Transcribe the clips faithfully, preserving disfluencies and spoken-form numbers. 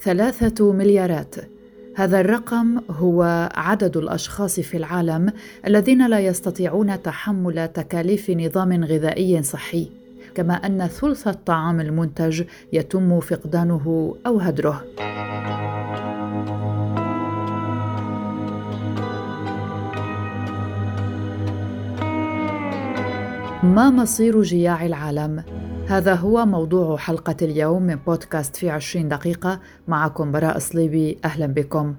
ثلاثة مليارات. هذا الرقم هو عدد الأشخاص في العالم الذين لا يستطيعون تحمل تكاليف نظام غذائي صحي، كما أن ثلث الطعام المنتج يتم فقدانه أو هدره. ما مصير جياع العالم؟ هذا هو موضوع حلقة اليوم من بودكاست في عشرين دقيقة. معكم براء صليبي، أهلا بكم.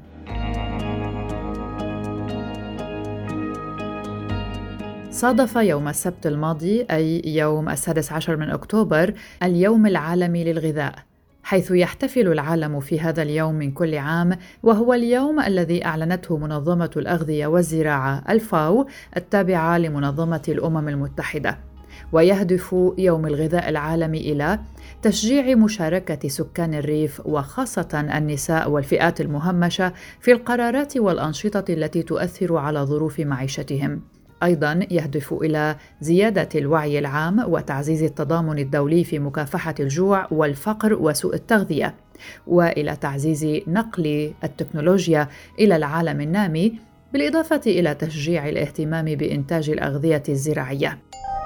صادف يوم السبت الماضي، أي يوم السادس عشر من أكتوبر، اليوم العالمي للغذاء، حيث يحتفل العالم في هذا اليوم من كل عام، وهو اليوم الذي أعلنته منظمة الأغذية والزراعة الفاو التابعة لمنظمة الأمم المتحدة. ويهدف يوم الغذاء العالمي إلى تشجيع مشاركة سكان الريف وخاصة النساء والفئات المهمشة في القرارات والأنشطة التي تؤثر على ظروف معيشتهم. أيضاً يهدف إلى زيادة الوعي العام وتعزيز التضامن الدولي في مكافحة الجوع والفقر وسوء التغذية، وإلى تعزيز نقل التكنولوجيا إلى العالم النامي، بالإضافة إلى تشجيع الاهتمام بإنتاج الأغذية الزراعية.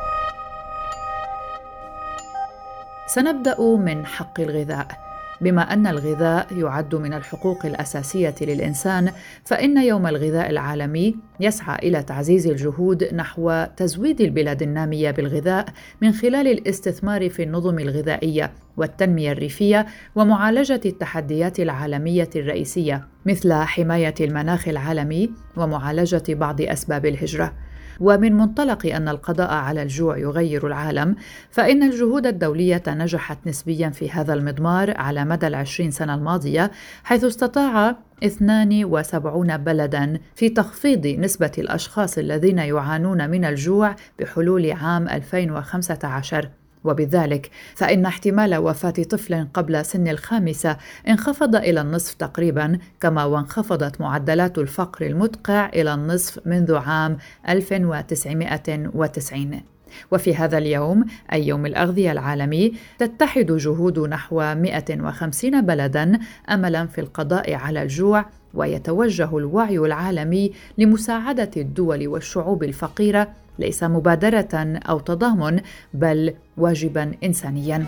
سنبدأ من حق الغذاء. بما أن الغذاء يعد من الحقوق الأساسية للإنسان، فإن يوم الغذاء العالمي يسعى إلى تعزيز الجهود نحو تزويد البلاد النامية بالغذاء من خلال الاستثمار في النظم الغذائية والتنمية الريفية ومعالجة التحديات العالمية الرئيسية مثل حماية المناخ العالمي ومعالجة بعض أسباب الهجرة. ومن منطلق أن القضاء على الجوع يغير العالم، فإن الجهود الدولية نجحت نسبياً في هذا المضمار على مدى العشرين سنة الماضية، حيث استطاع اثنان وسبعين بلداً في تخفيض نسبة الأشخاص الذين يعانون من الجوع بحلول عام ألفين وخمسة عشر. وبذلك فإن احتمال وفاة طفل قبل سن الخامسة انخفض إلى النصف تقريباً، كما وانخفضت معدلات الفقر المدقع إلى النصف منذ عام ألف وتسعمائة وتسعين. وفي هذا اليوم، أي يوم الأغذية العالمي، تتحد جهود نحو مئة وخمسين بلداً أملاً في القضاء على الجوع، ويتوجه الوعي العالمي لمساعدة الدول والشعوب الفقيرة ليس مبادرة أو تضامن، بل واجباً إنسانياً.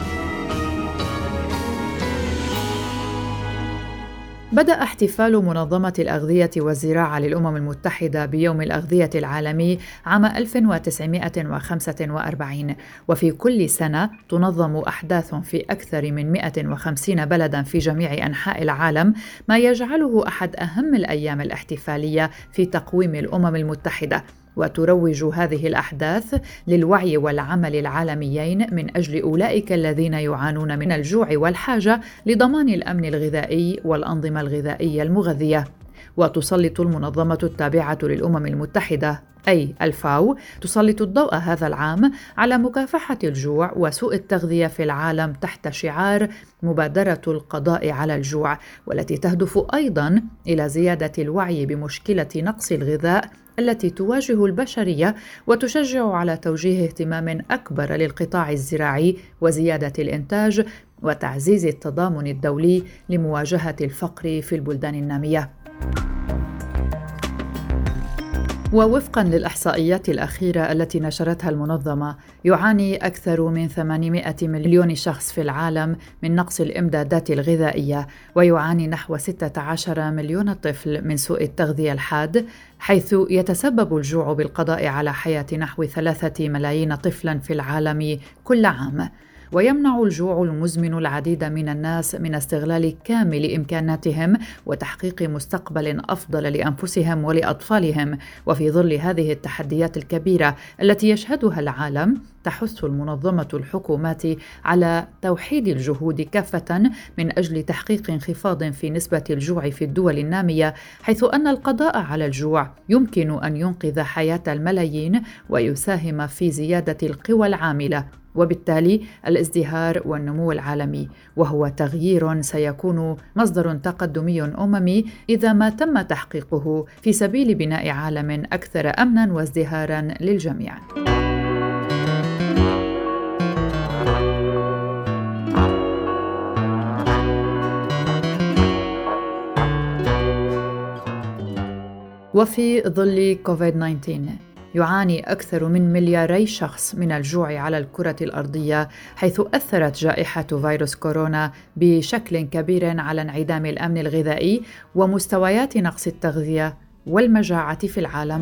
بدأ احتفال منظمة الأغذية والزراعة للأمم المتحدة بيوم الأغذية العالمي عام ألف وتسعمائة وخمسة وأربعين، وفي كل سنة تنظم أحداث في أكثر من مئة وخمسين بلداً في جميع أنحاء العالم، ما يجعله أحد أهم الأيام الاحتفالية في تقويم الأمم المتحدة. وتروج هذه الأحداث للوعي والعمل العالميين من أجل أولئك الذين يعانون من الجوع والحاجة لضمان الأمن الغذائي والأنظمة الغذائية المغذية. وتسلط المنظمة التابعة للأمم المتحدة أي الفاو تسلط الضوء هذا العام على مكافحة الجوع وسوء التغذية في العالم تحت شعار مبادرة القضاء على الجوع، والتي تهدف أيضاً إلى زيادة الوعي بمشكلة نقص الغذاء التي تواجه البشرية، وتشجع على توجيه اهتمام أكبر للقطاع الزراعي وزيادة الإنتاج وتعزيز التضامن الدولي لمواجهة الفقر في البلدان النامية. ووفقاً للإحصائيات الأخيرة التي نشرتها المنظمة، يعاني أكثر من ثمانمائة مليون شخص في العالم من نقص الإمدادات الغذائية، ويعاني نحو ستة عشر مليون طفل من سوء التغذية الحاد، حيث يتسبب الجوع بالقضاء على حياة نحو ثلاثة ملايين طفلاً في العالم كل عام. ويمنع الجوع المزمن العديد من الناس من استغلال كامل إمكاناتهم وتحقيق مستقبل أفضل لأنفسهم ولأطفالهم. وفي ظل هذه التحديات الكبيرة التي يشهدها العالم، تحث المنظمة الحكومات على توحيد الجهود كافة من أجل تحقيق انخفاض في نسبة الجوع في الدول النامية، حيث أن القضاء على الجوع يمكن أن ينقذ حياة الملايين ويساهم في زيادة القوى العاملة، وبالتالي الازدهار والنمو العالمي، وهو تغيير سيكون مصدر تقدمي أممي إذا ما تم تحقيقه في سبيل بناء عالم أكثر أمناً وازدهاراً للجميع. وفي ظل كوفيد تسعة عشر يعاني أكثر من ملياري شخص من الجوع على الكرة الأرضية، حيث أثرت جائحة فيروس كورونا بشكل كبير على انعدام الأمن الغذائي ومستويات نقص التغذية والمجاعة في العالم.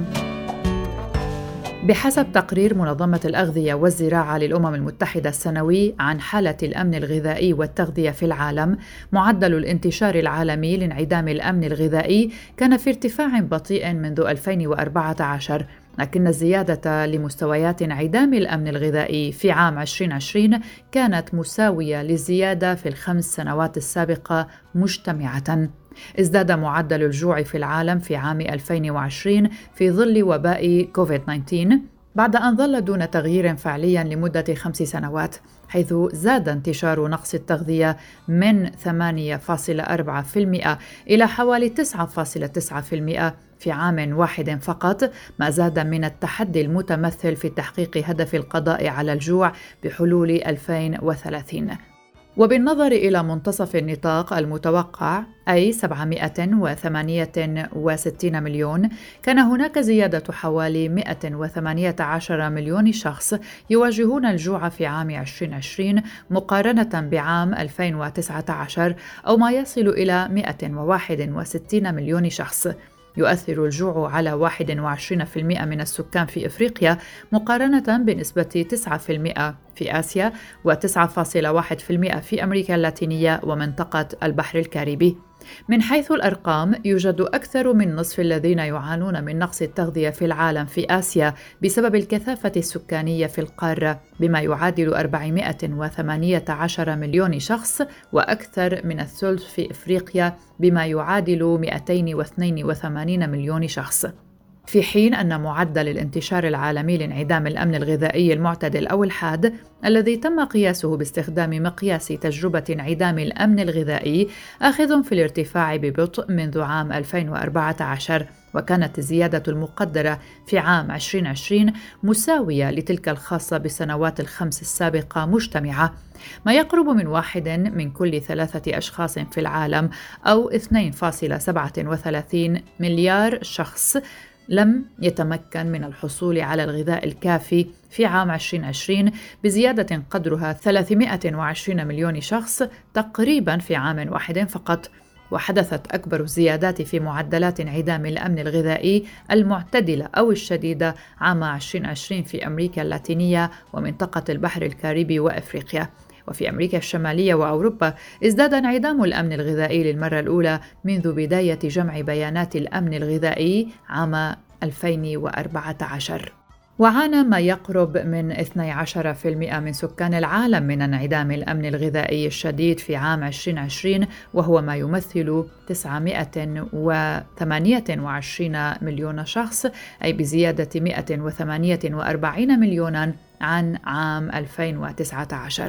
بحسب تقرير منظمة الأغذية والزراعة للأمم المتحدة السنوي عن حالة الأمن الغذائي والتغذية في العالم، معدل الانتشار العالمي لانعدام الأمن الغذائي كان في ارتفاع بطيء منذ ألفين وأربعة عشر، لكن الزيادة لمستويات انعدام الأمن الغذائي في عام ألفين وعشرين كانت مساوية للزيادة في الخمس سنوات السابقة مجتمعة. ازداد معدل الجوع في العالم في عام ألفين وعشرين في ظل وباء كوفيد تسعة عشر بعد أن ظل دون تغيير فعلي لمدة خمس سنوات، حيث زاد انتشار نقص التغذية من ثمانية فاصلة أربعة بالمئة إلى حوالي تسعة فاصلة تسعة بالمئة في عام واحد فقط، ما زاد من التحدي المتمثل في تحقيق هدف القضاء على الجوع بحلول ألفين وثلاثين. وبالنظر إلى منتصف النطاق المتوقع أي سبعمائة وثمانية وستين مليون، كان هناك زيادة حوالي مائة وثمانية عشر مليون شخص يواجهون الجوع في عام ألفين وعشرين مقارنة بعام ألفين وتسعة عشر، أو ما يصل إلى مائة وواحد وستين مليون شخص. يؤثر الجوع على واحد وعشرين بالمئة من السكان في إفريقيا مقارنة بنسبة تسعة بالمئة في آسيا وتسعة فاصلة واحد بالمئة في أمريكا اللاتينية ومنطقة البحر الكاريبي. من حيث الأرقام، يوجد أكثر من نصف الذين يعانون من نقص التغذية في العالم في آسيا بسبب الكثافة السكانية في القارة، بما يعادل أربعمائة وثمانية عشر مليون شخص، وأكثر من الثلث في إفريقيا بما يعادل مئتين واثنين وثمانين مليون شخص. في حين أن معدل الانتشار العالمي لانعدام الأمن الغذائي المعتدل أو الحاد، الذي تم قياسه باستخدام مقياس تجربة انعدام الأمن الغذائي، آخذ في الارتفاع ببطء منذ عام ألفين وأربعة عشر، وكانت الزيادة المقدرة في عام ألفين وعشرين مساوية لتلك الخاصة بالسنوات الخمس السابقة مجتمعة، ما يقرب من واحد من كل ثلاثة أشخاص في العالم أو اثنين فاصلة سبعة وثلاثين مليار شخص لم يتمكن من الحصول على الغذاء الكافي في عام ألفين وعشرين، بزيادة قدرها ثلاثمائة وعشرين مليون شخص تقريبا في عام واحد فقط. وحدثت أكبر الزيادات في معدلات انعدام الأمن الغذائي المعتدلة أو الشديدة عام ألفين وعشرين في أمريكا اللاتينية ومنطقة البحر الكاريبي وأفريقيا. وفي أمريكا الشمالية وأوروبا ازداد انعدام الأمن الغذائي للمرة الأولى منذ بداية جمع بيانات الأمن الغذائي عام ألفين وأربعة عشر. وعانى ما يقرب من اثني عشر بالمئة من سكان العالم من انعدام الأمن الغذائي الشديد في عام ألفين وعشرين، وهو ما يمثل تسعمائة وثمانية وعشرين مليون شخص، أي بزيادة مائة وثمانية وأربعين مليونا عن عام ألفين وتسعة عشر.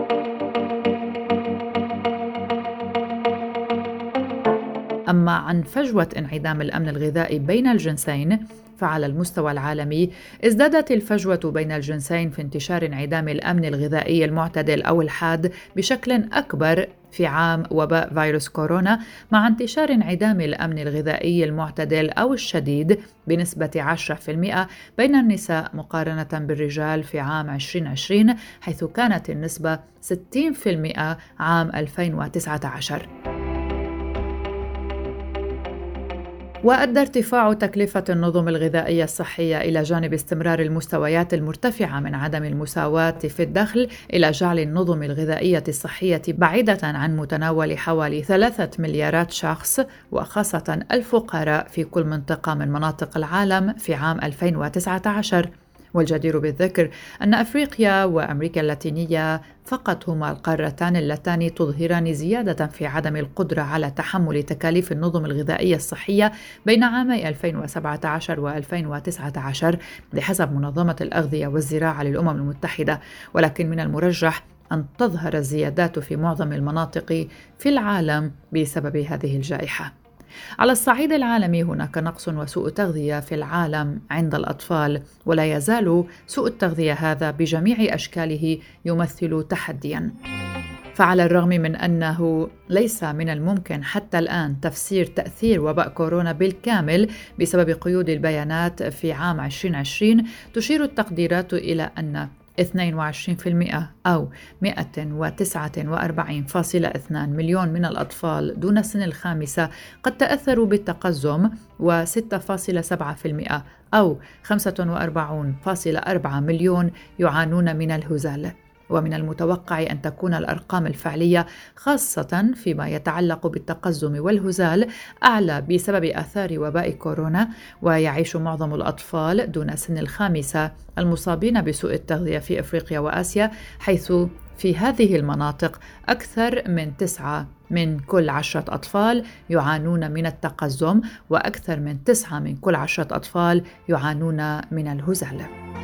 أما عن فجوة انعدام الأمن الغذائي بين الجنسين، فعلى المستوى العالمي ازدادت الفجوة بين الجنسين في انتشار انعدام الأمن الغذائي المعتدل أو الحاد بشكل أكبر في عام وباء فيروس كورونا، مع انتشار انعدام الأمن الغذائي المعتدل أو الشديد بنسبة عشرة بالمئة بين النساء مقارنة بالرجال في عام ألفين وعشرين، حيث كانت النسبة ستين بالمئة عام ألفين وتسعة عشر. وأدى ارتفاع تكلفة النظم الغذائية الصحية إلى جانب استمرار المستويات المرتفعة من عدم المساواة في الدخل إلى جعل النظم الغذائية الصحية بعيدة عن متناول حوالي ثلاثة مليارات شخص، وخاصة الفقراء في كل منطقة من مناطق العالم في عام ألفين وتسعة عشر. والجدير بالذكر أن أفريقيا وأمريكا اللاتينية فقط هما القارتان اللتان تظهران زيادة في عدم القدرة على تحمل تكاليف النظم الغذائية الصحية بين عامي ألفين وسبعة عشر وألفين وتسعة عشر بحسب منظمة الأغذية والزراعة للأمم المتحدة، ولكن من المرجح أن تظهر الزيادات في معظم المناطق في العالم بسبب هذه الجائحة. على الصعيد العالمي هناك نقص وسوء تغذية في العالم عند الأطفال، ولا يزال سوء التغذية هذا بجميع أشكاله يمثل تحدياً. فعلى الرغم من أنه ليس من الممكن حتى الآن تفسير تأثير وباء كورونا بالكامل بسبب قيود البيانات في عام عشرين عشرين، تشير التقديرات إلى أن اثنين وعشرين بالمئة أو مئة وتسعة وأربعين فاصلة اثنين مليون من الأطفال دون السن الخامسة قد تأثروا بالتقزم، وستة فاصلة سبعة بالمئة أو خمسة وأربعين فاصلة أربعة مليون يعانون من الهزال. ومن المتوقع أن تكون الأرقام الفعلية خاصة فيما يتعلق بالتقزم والهزال أعلى بسبب آثار وباء كورونا، ويعيش معظم الأطفال دون سن الخامسة المصابين بسوء التغذية في أفريقيا وآسيا، حيث في هذه المناطق أكثر من تسعة من كل عشرة أطفال يعانون من التقزم، وأكثر من تسعة من كل عشرة أطفال يعانون من الهزال.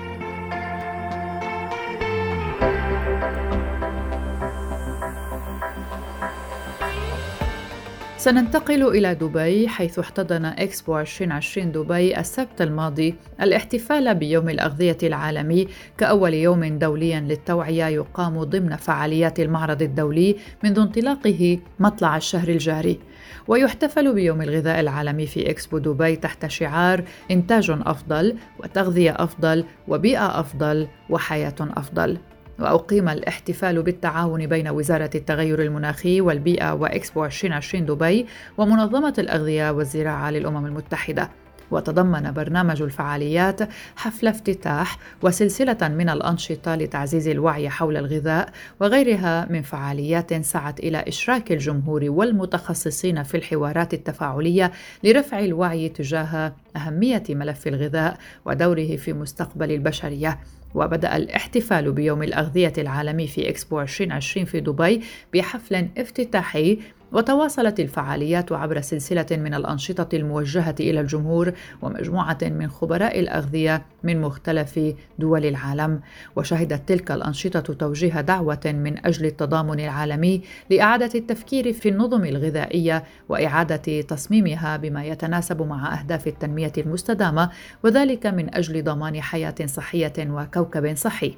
سننتقل إلى دبي، حيث احتضن إكسبو عشرين عشرين دبي السبت الماضي الاحتفال بيوم الأغذية العالمي كأول يوم دولي للتوعية يقام ضمن فعاليات المعرض الدولي منذ انطلاقه مطلع الشهر الجاري. ويحتفل بيوم الغذاء العالمي في إكسبو دبي تحت شعار إنتاج أفضل وتغذية أفضل وبيئة أفضل وحياة أفضل. وأقيم الاحتفال بالتعاون بين وزارة التغير المناخي والبيئة وإكسبو عشرين عشرين دبي ومنظمة الأغذية والزراعة للأمم المتحدة. وتضمن برنامج الفعاليات حفل افتتاح وسلسلة من الأنشطة لتعزيز الوعي حول الغذاء وغيرها من فعاليات سعت إلى إشراك الجمهور والمتخصصين في الحوارات التفاعلية لرفع الوعي تجاه أهمية ملف الغذاء ودوره في مستقبل البشرية. وبدأ الاحتفال بيوم الأغذية العالمي في إكسبو عشرين عشرين في دبي بحفل افتتاحي، وتواصلت الفعاليات عبر سلسلة من الأنشطة الموجهة إلى الجمهور ومجموعة من خبراء الأغذية من مختلف دول العالم. وشهدت تلك الأنشطة توجيه دعوة من أجل التضامن العالمي لإعادة التفكير في النظم الغذائية وإعادة تصميمها بما يتناسب مع أهداف التنمية المستدامة، وذلك من أجل ضمان حياة صحية وكوكب صحي.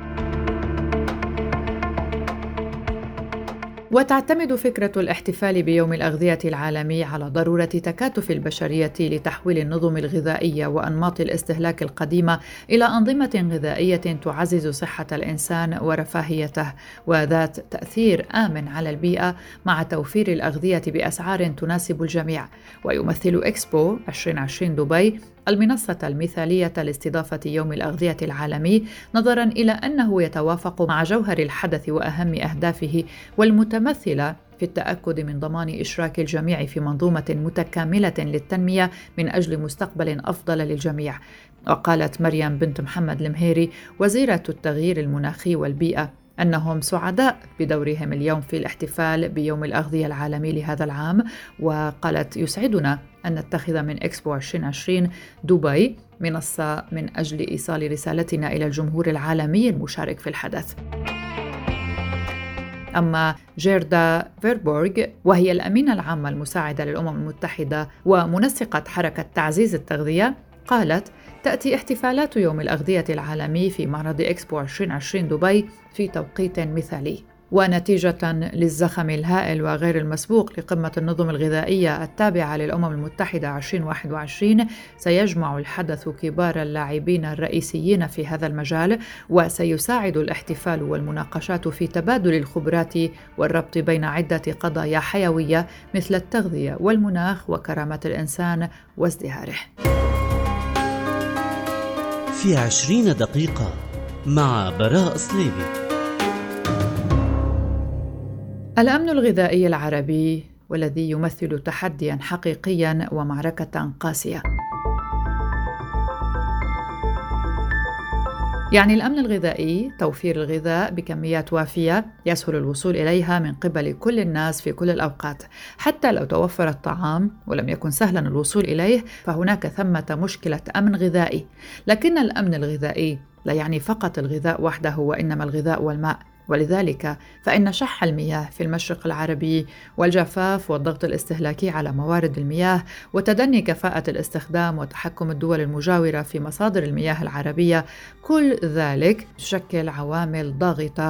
وتعتمد فكرة الاحتفال بيوم الأغذية العالمي على ضرورة تكاتف البشرية لتحويل النظم الغذائية وأنماط الاستهلاك القديمة إلى أنظمة غذائية تعزز صحة الإنسان ورفاهيته وذات تأثير آمن على البيئة، مع توفير الأغذية بأسعار تناسب الجميع. ويمثل إكسبو عشرين عشرين دبي المنصة المثالية لاستضافة يوم الأغذية العالمي، نظراً إلى أنه يتوافق مع جوهر الحدث وأهم أهدافه، والمتمثلة في التأكد من ضمان إشراك الجميع في منظومة متكاملة للتنمية من أجل مستقبل أفضل للجميع. وقالت مريم بنت محمد المهيري وزيرة التغيير المناخي والبيئة أنهم سعداء بدورهم اليوم في الاحتفال بيوم الأغذية العالمي لهذا العام، وقالت: يسعدنا أن نتخذ من إكسبو عشرين عشرين دبي منصة من أجل إيصال رسالتنا إلى الجمهور العالمي المشارك في الحدث. أما جيردا فيربورغ، وهي الأمينة العامة المساعدة للأمم المتحدة ومنسقة حركة تعزيز التغذية، قالت: تأتي احتفالات يوم الأغذية العالمي في معرض إكسبو عشرين عشرين دبي في توقيت مثالي، ونتيجة للزخم الهائل وغير المسبوق لقمة النظم الغذائية التابعة للأمم المتحدة عشرين واحد وعشرين، سيجمع الحدث كبار اللاعبين الرئيسيين في هذا المجال، وسيساعد الاحتفال والمناقشات في تبادل الخبرات والربط بين عدة قضايا حيوية مثل التغذية والمناخ وكرامة الإنسان وازدهاره. في عشرين دقيقة مع براء صليبي. الأمن الغذائي العربي والذي يمثل تحدياً حقيقياً ومعركة قاسية. يعني الأمن الغذائي توفير الغذاء بكميات وافية يسهل الوصول إليها من قبل كل الناس في كل الأوقات. حتى لو توفر الطعام ولم يكن سهلاً الوصول إليه، فهناك ثمة مشكلة أمن غذائي. لكن الأمن الغذائي لا يعني فقط الغذاء وحده، وإنما الغذاء والماء. ولذلك فإن شح المياه في المشرق العربي والجفاف والضغط الاستهلاكي على موارد المياه وتدني كفاءة الاستخدام وتحكم الدول المجاورة في مصادر المياه العربية، كل ذلك تشكل عوامل ضاغطة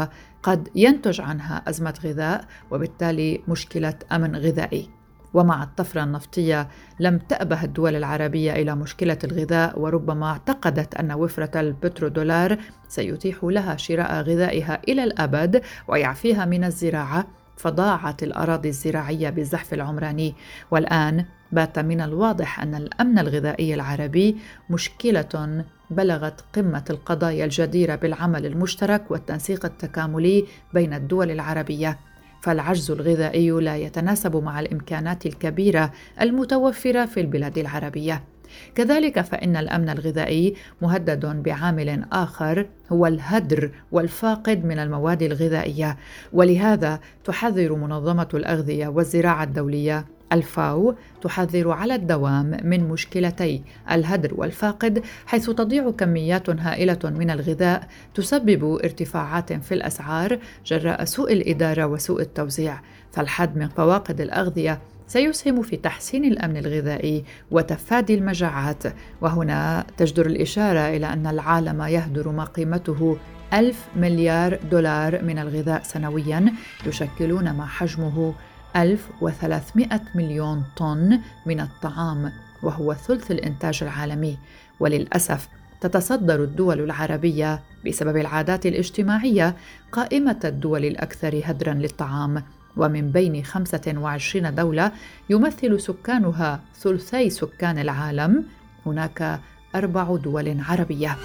قد ينتج عنها أزمة غذاء وبالتالي مشكلة أمن غذائي. ومع الطفرة النفطية لم تأبه الدول العربية إلى مشكلة الغذاء، وربما اعتقدت أن وفرة البترودولار سيتيح لها شراء غذائها إلى الأبد ويعفيها من الزراعة، فضاعت الأراضي الزراعية بالزحف العمراني. والآن بات من الواضح أن الأمن الغذائي العربي مشكلة بلغت قمة القضايا الجديرة بالعمل المشترك والتنسيق التكاملي بين الدول العربية، فالعجز الغذائي لا يتناسب مع الإمكانات الكبيرة المتوفرة في البلاد العربية. كذلك فإن الأمن الغذائي مهدد بعامل آخر هو الهدر والفاقد من المواد الغذائية، ولهذا تحذر منظمة الأغذية والزراعة الدولية الفاو تحذر على الدوام من مشكلتي الهدر والفاقد، حيث تضيع كميات هائلة من الغذاء تسبب ارتفاعات في الأسعار جراء سوء الإدارة وسوء التوزيع. فالحد من فواقد الأغذية سيسهم في تحسين الأمن الغذائي وتفادي المجاعات. وهنا تجدر الإشارة إلى أن العالم يهدر ما قيمته ألف مليار دولار من الغذاء سنوياً، يشكلون ما حجمه ألف وثلاثمائة مليون طن من الطعام، وهو ثلث الإنتاج العالمي. وللأسف تتصدر الدول العربية بسبب العادات الاجتماعية قائمة الدول الأكثر هدراً للطعام، ومن بين خمسة وعشرين دولة يمثل سكانها ثلثي سكان العالم هناك أربع دول عربية.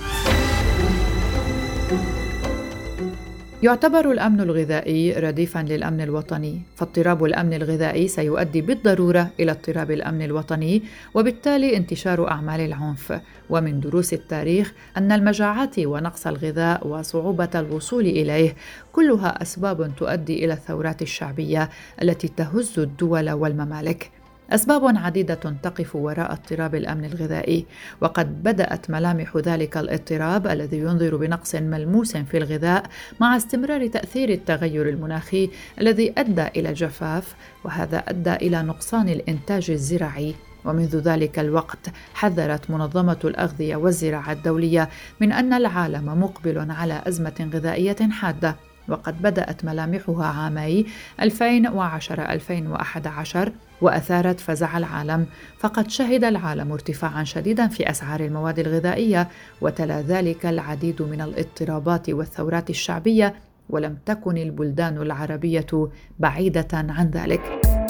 يعتبر الأمن الغذائي رديفاً للأمن الوطني، فاضطراب الأمن الغذائي سيؤدي بالضرورة إلى اضطراب الأمن الوطني وبالتالي انتشار أعمال العنف. ومن دروس التاريخ أن المجاعات ونقص الغذاء وصعوبة الوصول إليه كلها أسباب تؤدي إلى الثورات الشعبية التي تهز الدول والممالك. أسباب عديدة تقف وراء اضطراب الأمن الغذائي، وقد بدأت ملامح ذلك الاضطراب الذي ينذر بنقص ملموس في الغذاء مع استمرار تأثير التغير المناخي الذي أدى إلى الجفاف، وهذا أدى إلى نقصان الإنتاج الزراعي. ومنذ ذلك الوقت حذرت منظمة الأغذية والزراعة الدولية من أن العالم مقبل على أزمة غذائية حادة، وقد بدأت ملامحها عامي ألفين وعشرة ألفين وأحد عشر وأثارت فزع العالم، فقد شهد العالم ارتفاعاً شديداً في أسعار المواد الغذائية، وتلا ذلك العديد من الاضطرابات والثورات الشعبية، ولم تكن البلدان العربية بعيدة عن ذلك.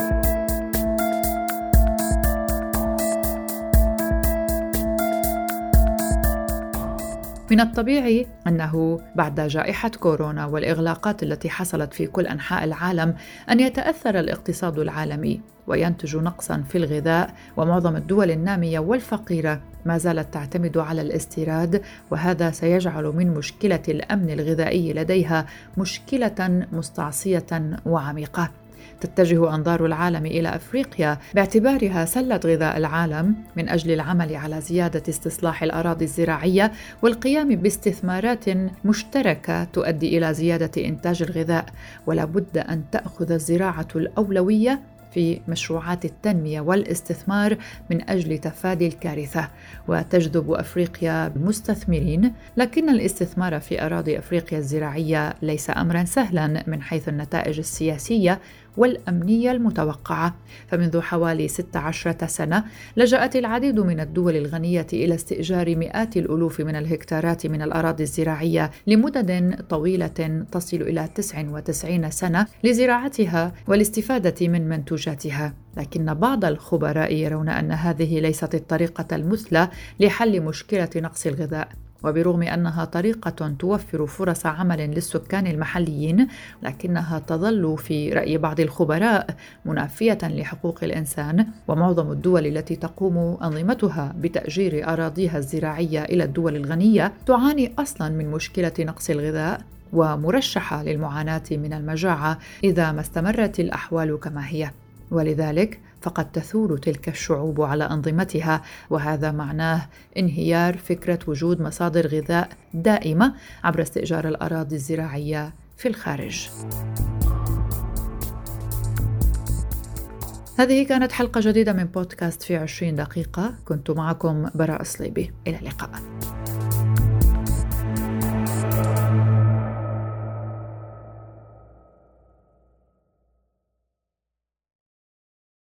من الطبيعي أنه بعد جائحة كورونا والإغلاقات التي حصلت في كل أنحاء العالم أن يتأثر الاقتصاد العالمي وينتج نقصاً في الغذاء، ومعظم الدول النامية والفقيرة ما زالت تعتمد على الاستيراد، وهذا سيجعل من مشكلة الأمن الغذائي لديها مشكلة مستعصية وعميقة. تتجه أنظار العالم إلى أفريقيا باعتبارها سلة غذاء العالم من أجل العمل على زيادة استصلاح الأراضي الزراعية والقيام باستثمارات مشتركة تؤدي إلى زيادة إنتاج الغذاء. ولا بد أن تأخذ الزراعة الأولوية في مشروعات التنمية والاستثمار من أجل تفادي الكارثة، وتجذب أفريقيا المستثمرين. لكن الاستثمار في أراضي أفريقيا الزراعية ليس أمراً سهلاً من حيث النتائج السياسية والأمنية المتوقعة. فمنذ حوالي ستة عشر سنة لجأت العديد من الدول الغنية إلى استئجار مئات الألوف من الهكتارات من الأراضي الزراعية لمدد طويلة تصل إلى تسع وتسعين سنة لزراعتها والاستفادة من منتوجاتها. لكن بعض الخبراء يرون أن هذه ليست الطريقة المثلى لحل مشكلة نقص الغذاء، وبرغم أنها طريقة توفر فرص عمل للسكان المحليين، لكنها تظل في رأي بعض الخبراء منافية لحقوق الإنسان. ومعظم الدول التي تقوم أنظمتها بتأجير أراضيها الزراعية إلى الدول الغنية تعاني أصلاً من مشكلة نقص الغذاء، ومرشحة للمعاناة من المجاعة إذا ما استمرت الأحوال كما هي. ولذلك فقد تثور تلك الشعوب على أنظمتها، وهذا معناه انهيار فكرة وجود مصادر غذاء دائمة عبر استئجار الأراضي الزراعية في الخارج. هذه كانت حلقة جديدة من بودكاست في عشرين دقيقة، كنت معكم براء صليبي، إلى اللقاء.